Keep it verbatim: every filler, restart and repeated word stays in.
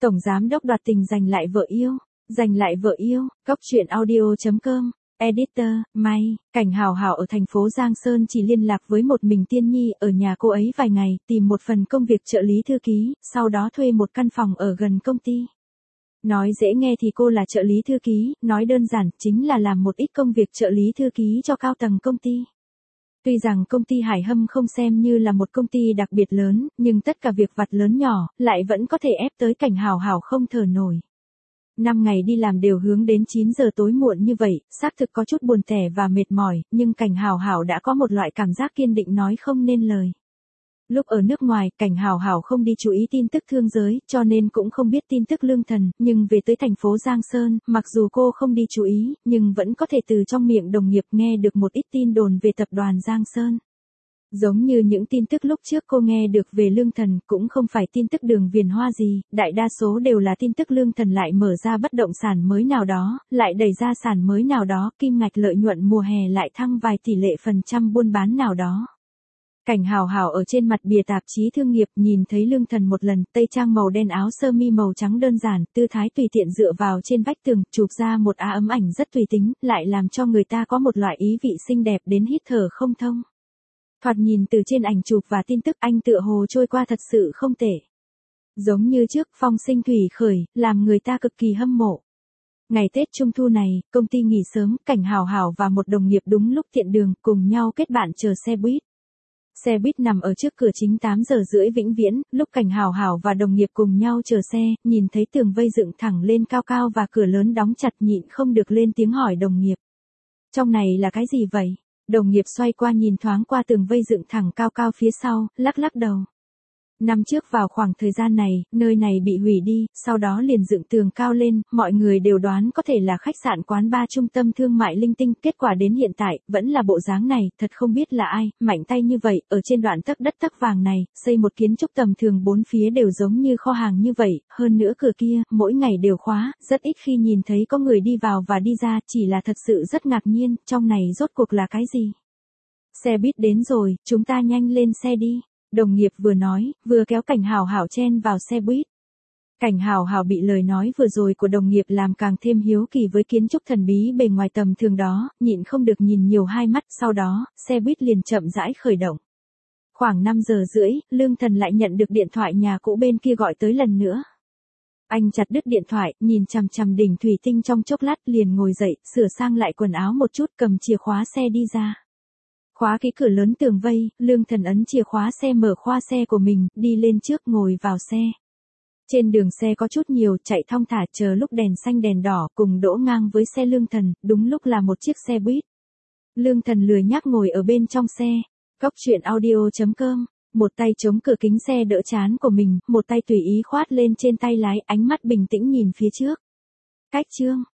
Tổng giám đốc đoạt tình giành lại vợ yêu, giành lại vợ yêu, Cóc truyện audio chấm com, editor, May, Cảnh Hào Hào ở thành phố Giang Sơn chỉ liên lạc với một mình Tiên Nhi ở nhà cô ấy vài ngày, tìm một phần công việc trợ lý thư ký, sau đó thuê một căn phòng ở gần công ty. Nói dễ nghe thì cô là trợ lý thư ký, nói đơn giản chính là làm một ít công việc trợ lý thư ký cho cao tầng công ty. Tuy rằng công ty Hải Hâm không xem như là một công ty đặc biệt lớn, nhưng tất cả việc vặt lớn nhỏ, lại vẫn có thể ép tới Cảnh Hào Hào không thở nổi. Năm ngày đi làm đều hướng đến chín giờ tối muộn như vậy, xác thực có chút buồn tẻ và mệt mỏi, nhưng Cảnh Hào Hào đã có một loại cảm giác kiên định nói không nên lời. Lúc ở nước ngoài, Cảnh Hào Hào không đi chú ý tin tức thương giới, cho nên cũng không biết tin tức Lương Thần, nhưng về tới thành phố Giang Sơn, mặc dù cô không đi chú ý, nhưng vẫn có thể từ trong miệng đồng nghiệp nghe được một ít tin đồn về tập đoàn Giang Sơn. Giống như những tin tức lúc trước cô nghe được về Lương Thần, cũng không phải tin tức đường viền hoa gì, đại đa số đều là tin tức Lương Thần lại mở ra bất động sản mới nào đó, lại đẩy ra sản mới nào đó, kim ngạch lợi nhuận mùa hè lại thăng vài tỷ lệ phần trăm buôn bán nào đó. Cảnh Hào Hào ở trên mặt bìa tạp chí thương nghiệp nhìn thấy Lương Thần một lần, tây trang màu đen áo sơ mi màu trắng đơn giản, tư thái tùy tiện dựa vào trên vách tường, chụp ra một á ấm ảnh rất tùy tính, lại làm cho người ta có một loại ý vị xinh đẹp đến hít thở không thông. Thoạt nhìn từ trên ảnh chụp và tin tức anh tựa hồ trôi qua thật sự không tệ. Giống như trước phong sinh thủy khởi, làm người ta cực kỳ hâm mộ. Ngày Tết Trung Thu này, công ty nghỉ sớm, Cảnh Hào Hào và một đồng nghiệp đúng lúc tiện đường, cùng nhau kết bạn chờ xe buýt. Xe buýt nằm ở trước cửa chính tám giờ rưỡi vĩnh viễn, lúc Cảnh Hào Hào và đồng nghiệp cùng nhau chờ xe, nhìn thấy tường vây dựng thẳng lên cao cao và cửa lớn đóng chặt nhịn không được lên tiếng hỏi đồng nghiệp. Trong này là cái gì vậy? Đồng nghiệp xoay qua nhìn thoáng qua tường vây dựng thẳng cao cao phía sau, lắc lắc đầu. Năm trước vào khoảng thời gian này, nơi này bị hủy đi, sau đó liền dựng tường cao lên, mọi người đều đoán có thể là khách sạn quán bar trung tâm thương mại linh tinh, kết quả đến hiện tại, vẫn là bộ dáng này, thật không biết là ai, mạnh tay như vậy, ở trên đoạn tấc đất tấc vàng này, xây một kiến trúc tầm thường bốn phía đều giống như kho hàng như vậy, hơn nữa cửa kia, mỗi ngày đều khóa, rất ít khi nhìn thấy có người đi vào và đi ra, chỉ là thật sự rất ngạc nhiên, trong này rốt cuộc là cái gì? Xe buýt đến rồi, chúng ta nhanh lên xe đi. Đồng nghiệp vừa nói, vừa kéo Cảnh Hào Hào chen vào xe buýt. Cảnh Hào Hào bị lời nói vừa rồi của đồng nghiệp làm càng thêm hiếu kỳ với kiến trúc thần bí bề ngoài tầm thường đó, nhịn không được nhìn nhiều hai mắt, sau đó, xe buýt liền chậm rãi khởi động. Khoảng năm giờ rưỡi, Lương Thần lại nhận được điện thoại nhà cũ bên kia gọi tới lần nữa. Anh chặt đứt điện thoại, nhìn chằm chằm đỉnh thủy tinh trong chốc lát liền ngồi dậy, sửa sang lại quần áo một chút, cầm chìa khóa xe đi ra. Khóa cái cửa lớn tường vây, Lương Thần ấn chìa khóa xe mở khoa xe của mình, đi lên trước ngồi vào xe. Trên đường xe có chút nhiều, chạy thong thả chờ lúc đèn xanh đèn đỏ cùng đỗ ngang với xe Lương Thần, đúng lúc là một chiếc xe buýt. Lương Thần lười nhác ngồi ở bên trong xe. Cóc truyện audio chấm com, một tay chống cửa kính xe đỡ trán của mình, một tay tùy ý khoát lên trên tay lái, ánh mắt bình tĩnh nhìn phía trước. Cách chương